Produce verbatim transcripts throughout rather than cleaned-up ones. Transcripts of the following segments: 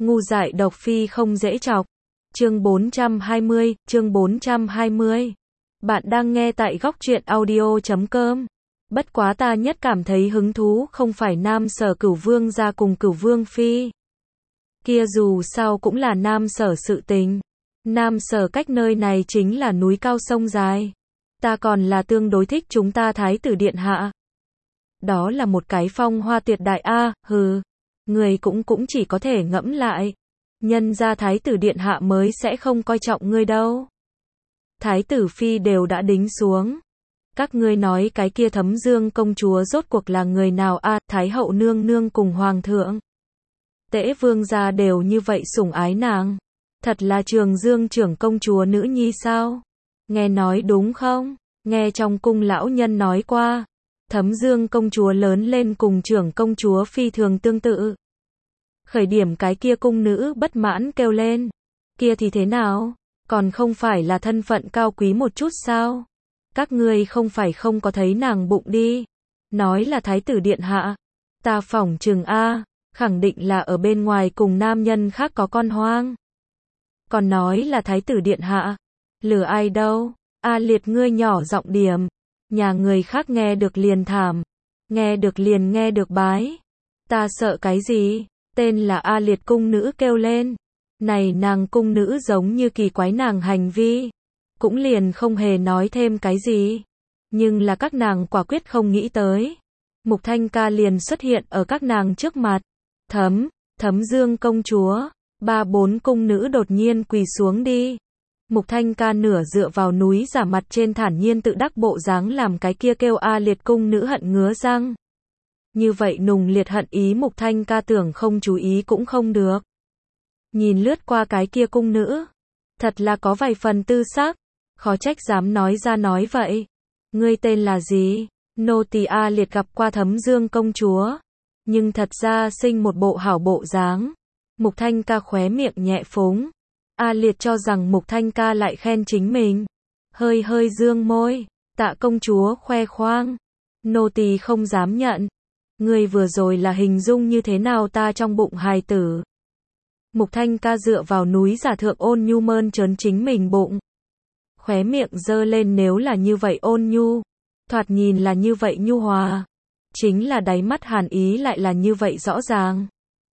Ngu dại độc phi không dễ chọc. Chương bốn trăm hai mươi, chương bốn trăm hai mươi. Bạn đang nghe tại góc truyện audio chấm com. Bất quá ta nhất cảm thấy hứng thú không phải Nam Sở Cửu Vương gia cùng Cửu Vương phi. Kia dù sao cũng là Nam Sở sự tình. Nam Sở cách nơi này chính là núi cao sông dài. Ta còn là tương đối thích chúng ta Thái tử điện hạ. Đó là một cái phong hoa tuyệt đại a, hừ. Người cũng cũng chỉ có thể ngẫm lại. Nhân gia Thái tử điện hạ mới sẽ không coi trọng ngươi đâu. Thái tử phi đều đã đính xuống. Các ngươi nói cái kia Thấm Dương công chúa rốt cuộc là người nào a? À, Thái hậu nương nương cùng hoàng thượng. Tễ vương gia đều như vậy sủng ái nàng. Thật là Trường Dương trưởng công chúa nữ nhi sao? Nghe nói đúng không? Nghe trong cung lão nhân nói qua. Thấm Dương công chúa lớn lên cùng trưởng công chúa phi thường tương tự. Khởi điểm cái kia cung nữ bất mãn kêu lên. Kia thì thế nào? Còn không phải là thân phận cao quý một chút sao? Các ngươi không phải không có thấy nàng bụng đi. Nói là thái tử điện hạ. Ta phỏng chừng a, khẳng định là ở bên ngoài cùng nam nhân khác có con hoang. Còn nói là thái tử điện hạ. Lừa ai đâu? A Liệt ngươi nhỏ giọng điểm. Nhà người khác nghe được liền thảm. Nghe được liền nghe được bái. Ta sợ cái gì? Tên là A Liệt cung nữ kêu lên. Này nàng cung nữ giống như kỳ quái nàng hành vi. Cũng liền không hề nói thêm cái gì. Nhưng là các nàng quả quyết không nghĩ tới. Mục Thanh ca liền xuất hiện ở các nàng trước mặt. Thấm, Thấm Dương công chúa. Ba bốn cung nữ đột nhiên quỳ xuống đi. Mục Thanh ca nửa dựa vào núi giả mặt trên thản nhiên tự đắc bộ dáng làm cái kia kêu A Liệt cung nữ hận ngứa răng. Như vậy nùng liệt hận ý Mục Thanh ca tưởng không chú ý cũng không được. Nhìn lướt qua cái kia cung nữ. Thật là có vài phần tư sắc. Khó trách dám nói ra nói vậy. Ngươi tên là gì? Nô tỳ A Liệt gặp qua Thấm Dương công chúa. Nhưng thật ra sinh một bộ hảo bộ dáng. Mục Thanh ca khóe miệng nhẹ phúng. A Liệt cho rằng Mục Thanh ca lại khen chính mình. Hơi hơi dương môi. Tạ công chúa khoe khoang. Nô tỳ không dám nhận. Ngươi vừa rồi là hình dung như thế nào ta trong bụng hài tử. Mục Thanh ca dựa vào núi giả thượng ôn nhu mơn trớn chính mình bụng. Khóe miệng dơ lên nếu là như vậy ôn nhu. Thoạt nhìn là như vậy nhu hòa. Chính là đáy mắt hàn ý lại là như vậy rõ ràng.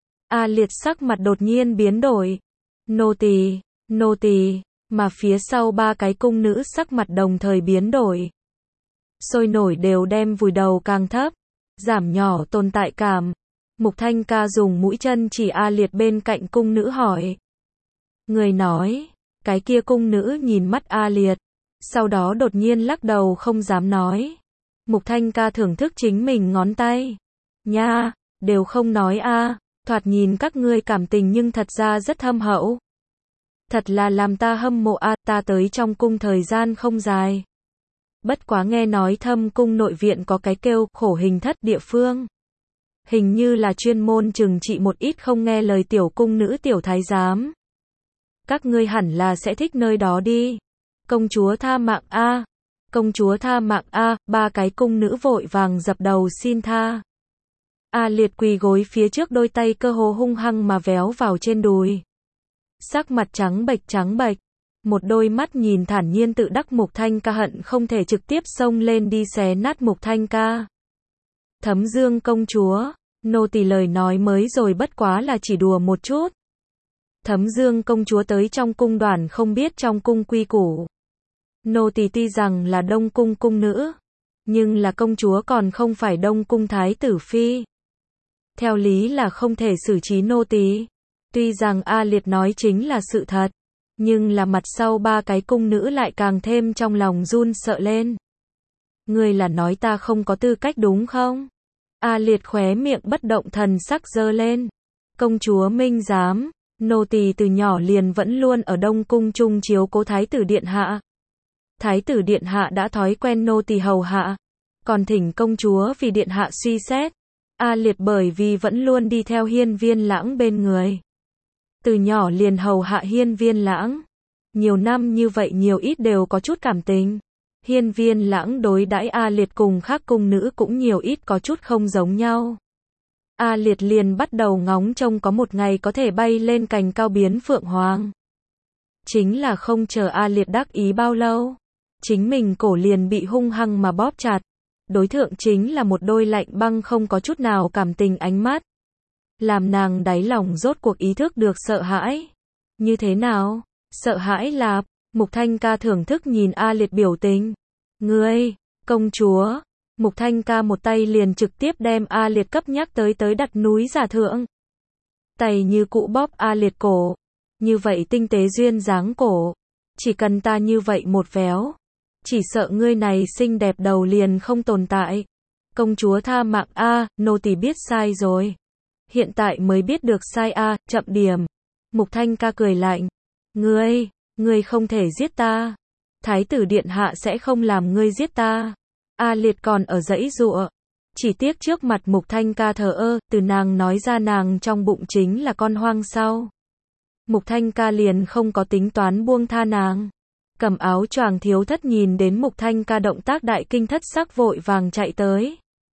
A Liệt sắc mặt đột nhiên biến đổi. Nô tỳ, nô tỳ, mà phía sau ba cái cung nữ sắc mặt đồng thời biến đổi. Sôi nổi đều đem vùi đầu càng thấp. Giảm nhỏ tồn tại cảm. Mục Thanh ca dùng mũi chân chỉ A Liệt bên cạnh cung nữ hỏi. Người nói, cái kia cung nữ nhìn mắt A Liệt. Sau đó đột nhiên lắc đầu không dám nói. Mục Thanh ca thưởng thức chính mình ngón tay. Nha, đều không nói a, thoạt nhìn các ngươi cảm tình nhưng thật ra rất thâm hậu. Thật là làm ta hâm mộ a, ta tới trong cung thời gian không dài. Bất quá nghe nói Thâm cung nội viện có cái kêu khổ hình thất địa phương. Hình như là chuyên môn trừng trị một ít không nghe lời tiểu cung nữ tiểu thái giám. Các ngươi hẳn là sẽ thích nơi đó đi. Công chúa tha mạng a, công chúa tha mạng a, ba cái cung nữ vội vàng dập đầu xin tha. A Liệt quỳ gối phía trước đôi tay cơ hồ hung hăng mà véo vào trên đùi. Sắc mặt trắng bệch trắng bệch. Một đôi mắt nhìn thản nhiên tự đắc Mục Thanh ca hận không thể trực tiếp xông lên đi xé nát Mục Thanh ca. Thấm Dương công chúa, nô tỳ lời nói mới rồi bất quá là chỉ đùa một chút. Thấm Dương công chúa tới trong cung đoàn không biết trong cung quy củ. Nô tỳ tuy rằng là Đông cung cung nữ, nhưng là công chúa còn không phải Đông cung thái tử phi. Theo lý là không thể xử trí nô tỳ. Tuy rằng A Liệt nói chính là sự thật, nhưng là mặt sau ba cái cung nữ lại càng thêm trong lòng run sợ lên. Ngươi là nói ta không có tư cách đúng không? A Liệt khóe miệng bất động thần sắc giơ lên. Công chúa minh giám, nô tỳ từ nhỏ liền vẫn luôn ở Đông cung chung chiếu cố thái tử điện hạ. Thái tử điện hạ đã thói quen nô tỳ hầu hạ, còn thỉnh công chúa vì điện hạ suy xét. A Liệt bởi vì vẫn luôn đi theo Hiên Viên Lãng bên người. Từ nhỏ liền hầu hạ Hiên Viên Lãng. Nhiều năm như vậy nhiều ít đều có chút cảm tình. Hiên Viên Lãng đối đãi A Liệt cùng khác cung nữ cũng nhiều ít có chút không giống nhau. A Liệt liền bắt đầu ngóng trông có một ngày có thể bay lên cành cao biến phượng hoàng. Chính là không chờ A Liệt đắc ý bao lâu, chính mình cổ liền bị hung hăng mà bóp chặt. Đối tượng chính là một đôi lạnh băng không có chút nào cảm tình ánh mắt. Làm nàng đáy lòng rốt cuộc ý thức được sợ hãi. Như thế nào? Sợ hãi là, Mục Thanh Ca thưởng thức nhìn A Liệt biểu tình. Ngươi, công chúa. Mục Thanh Ca một tay liền trực tiếp đem A Liệt cấp nhắc tới tới đặt núi giả thượng. Tay như cũ bóp A Liệt cổ. Như vậy tinh tế duyên dáng cổ. Chỉ cần ta như vậy một véo. Chỉ sợ ngươi này xinh đẹp đầu liền không tồn tại. Công chúa tha mạng a, nô tỳ biết sai rồi. Hiện tại mới biết được sai a, chậm điểm. Mục Thanh Ca cười lạnh. Ngươi, ngươi không thể giết ta. Thái tử điện hạ sẽ không làm ngươi giết ta. A Liệt còn ở giãy giụa. Chỉ tiếc trước mặt Mục Thanh Ca thờ ơ, từ nàng nói ra nàng trong bụng chính là con hoang sau. Mục Thanh Ca liền không có tính toán buông tha nàng. Cầm áo choàng Thiếu Thất nhìn đến Mục Thanh Ca động tác đại kinh thất sắc vội vàng chạy tới.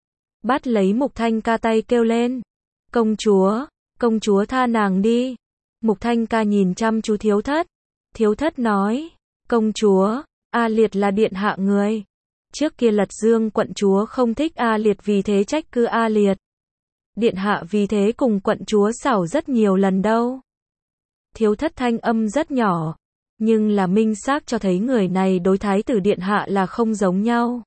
Bắt lấy Mục Thanh Ca tay kêu lên. Công chúa, công chúa tha nàng đi. Mục Thanh Ca nhìn chăm chú Thiếu Thất. Thiếu Thất nói, công chúa, A Liệt là điện hạ người. Trước kia Lật Dương quận chúa không thích A Liệt vì thế trách cứ A Liệt. Điện hạ vì thế cùng quận chúa xảo rất nhiều lần đâu. Thiếu Thất thanh âm rất nhỏ. Nhưng là minh xác cho thấy người này đối thái tử điện hạ là không giống nhau.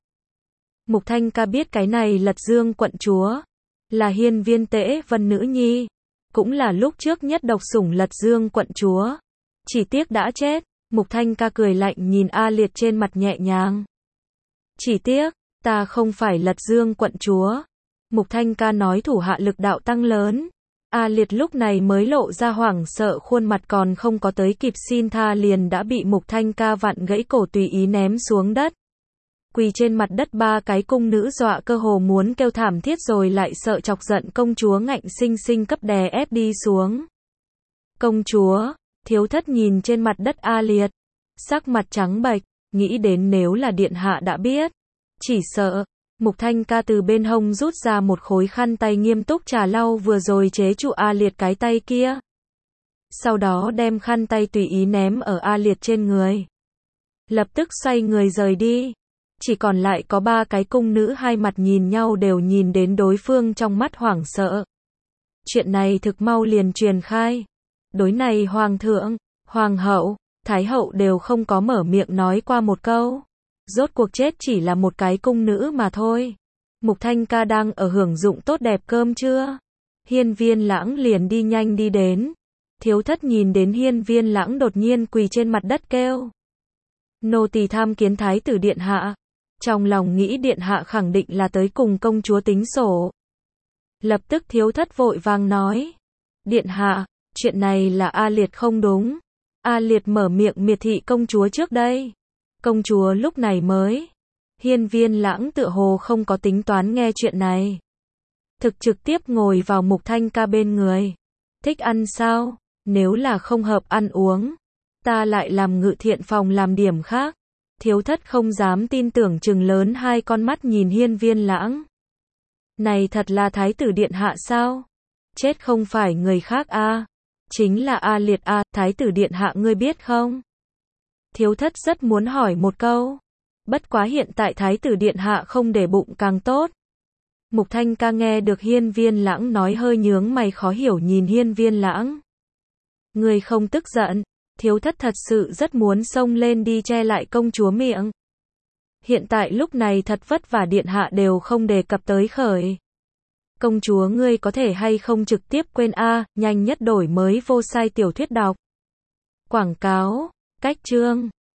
Mục Thanh Ca biết cái này Lật Dương quận chúa, là Hiên Viên Tễ Vân nữ nhi, cũng là lúc trước nhất độc sủng Lật Dương quận chúa. Chỉ tiếc đã chết, Mục Thanh Ca cười lạnh nhìn A Liệt trên mặt nhẹ nhàng. Chỉ tiếc, ta không phải Lật Dương quận chúa. Mục Thanh Ca nói thủ hạ lực đạo tăng lớn. A Liệt lúc này mới lộ ra hoảng sợ khuôn mặt còn không có tới kịp xin tha liền đã bị Mục Thanh Ca vặn gãy cổ tùy ý ném xuống đất. Quỳ trên mặt đất ba cái cung nữ dọa cơ hồ muốn kêu thảm thiết rồi lại sợ chọc giận công chúa ngạnh sinh sinh cấp đè ép đi xuống. Công chúa, Thiếu Thất nhìn trên mặt đất A Liệt, sắc mặt trắng bệch, nghĩ đến nếu là điện hạ đã biết, chỉ sợ. Mục Thanh Ca từ bên hông rút ra một khối khăn tay nghiêm túc trà lau vừa rồi chế trụ A Liệt cái tay kia. Sau đó đem khăn tay tùy ý ném ở A Liệt trên người. Lập tức xoay người rời đi. Chỉ còn lại có ba cái cung nữ hai mặt nhìn nhau đều nhìn đến đối phương trong mắt hoảng sợ. Chuyện này thực mau liền truyền khai. Đối này hoàng thượng, hoàng hậu, thái hậu đều không có mở miệng nói qua một câu. Rốt cuộc chết chỉ là một cái cung nữ mà thôi. Mục Thanh Ca đang ở hưởng dụng tốt đẹp cơm trưa. Hiên Viên Lãng liền đi nhanh đi đến. Thiếu Thất nhìn đến Hiên Viên Lãng đột nhiên quỳ trên mặt đất kêu. Nô tỳ tham kiến thái tử điện hạ. Trong lòng nghĩ điện hạ khẳng định là tới cùng công chúa tính sổ. Lập tức Thiếu Thất vội vàng nói. Điện hạ, chuyện này là A Liệt không đúng. A Liệt mở miệng miệt thị công chúa trước đây. Công chúa lúc này mới. Hiên Viên Lãng tựa hồ không có tính toán nghe chuyện này. Thực trực tiếp ngồi vào Mục Thanh Ca bên người. Thích ăn sao? Nếu là không hợp ăn uống, ta lại làm ngự thiện phòng làm điểm khác. Thiếu Thất không dám tin tưởng trừng lớn hai con mắt nhìn Hiên Viên Lãng. Này thật là thái tử điện hạ sao? Chết không phải người khác a, à? Chính là A Liệt a, à, thái tử điện hạ ngươi biết không? Thiếu Thất rất muốn hỏi một câu. Bất quá hiện tại thái tử điện hạ không để bụng càng tốt. Mục Thanh Ca nghe được Hiên Viên Lãng nói hơi nhướng mày khó hiểu nhìn Hiên Viên Lãng. Người không tức giận. Thiếu Thất thật sự rất muốn xông lên đi che lại công chúa miệng. Hiện tại lúc này thật vất vả điện hạ đều không đề cập tới khởi. Công chúa ngươi có thể hay không trực tiếp quên a, à, nhanh nhất đổi mới vô sai tiểu thuyết đọc. Quảng cáo, cách chương.